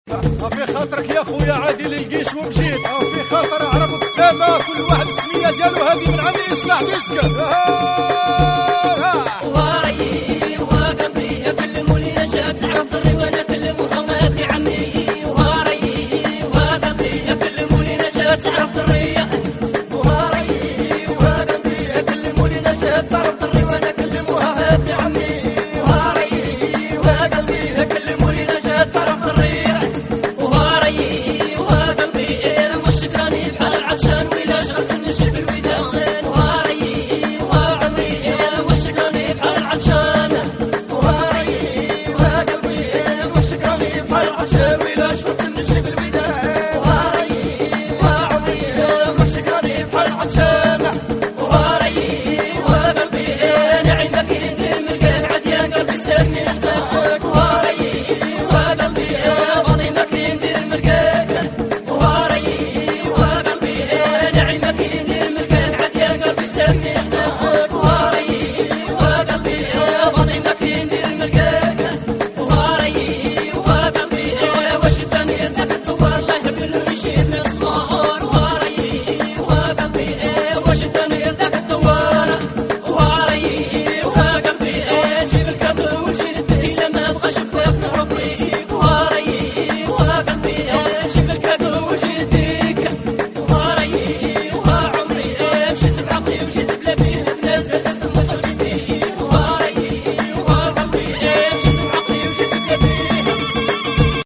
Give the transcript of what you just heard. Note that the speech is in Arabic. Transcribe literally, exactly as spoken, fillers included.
في خاطرك يا خويا عادل القيش ومجيد، في خاطر عربك تما كل واحد السميه ديالو هذه من عندي يسمح ويسكت. ورايي وقلبي كل مولي نجا تعرف ضري وانا كل محمد لعمي. ورايي وقلبي كل مولي نجا تعرف ضري. ورايي وقلبي كل مولي نجا تعرف ضري وانا كل محمد لعمي. ورايي وقلبي كل مولي نجا تعرف ضري. ورايي وقلبي مش كراني بحال العطشان ولا شربت النجم بالودان. ورايي وعمري مش كراني بحال العطشان. ورايي وقلبي مش كراني بحال العطشان ولا شربت النجم بالودان.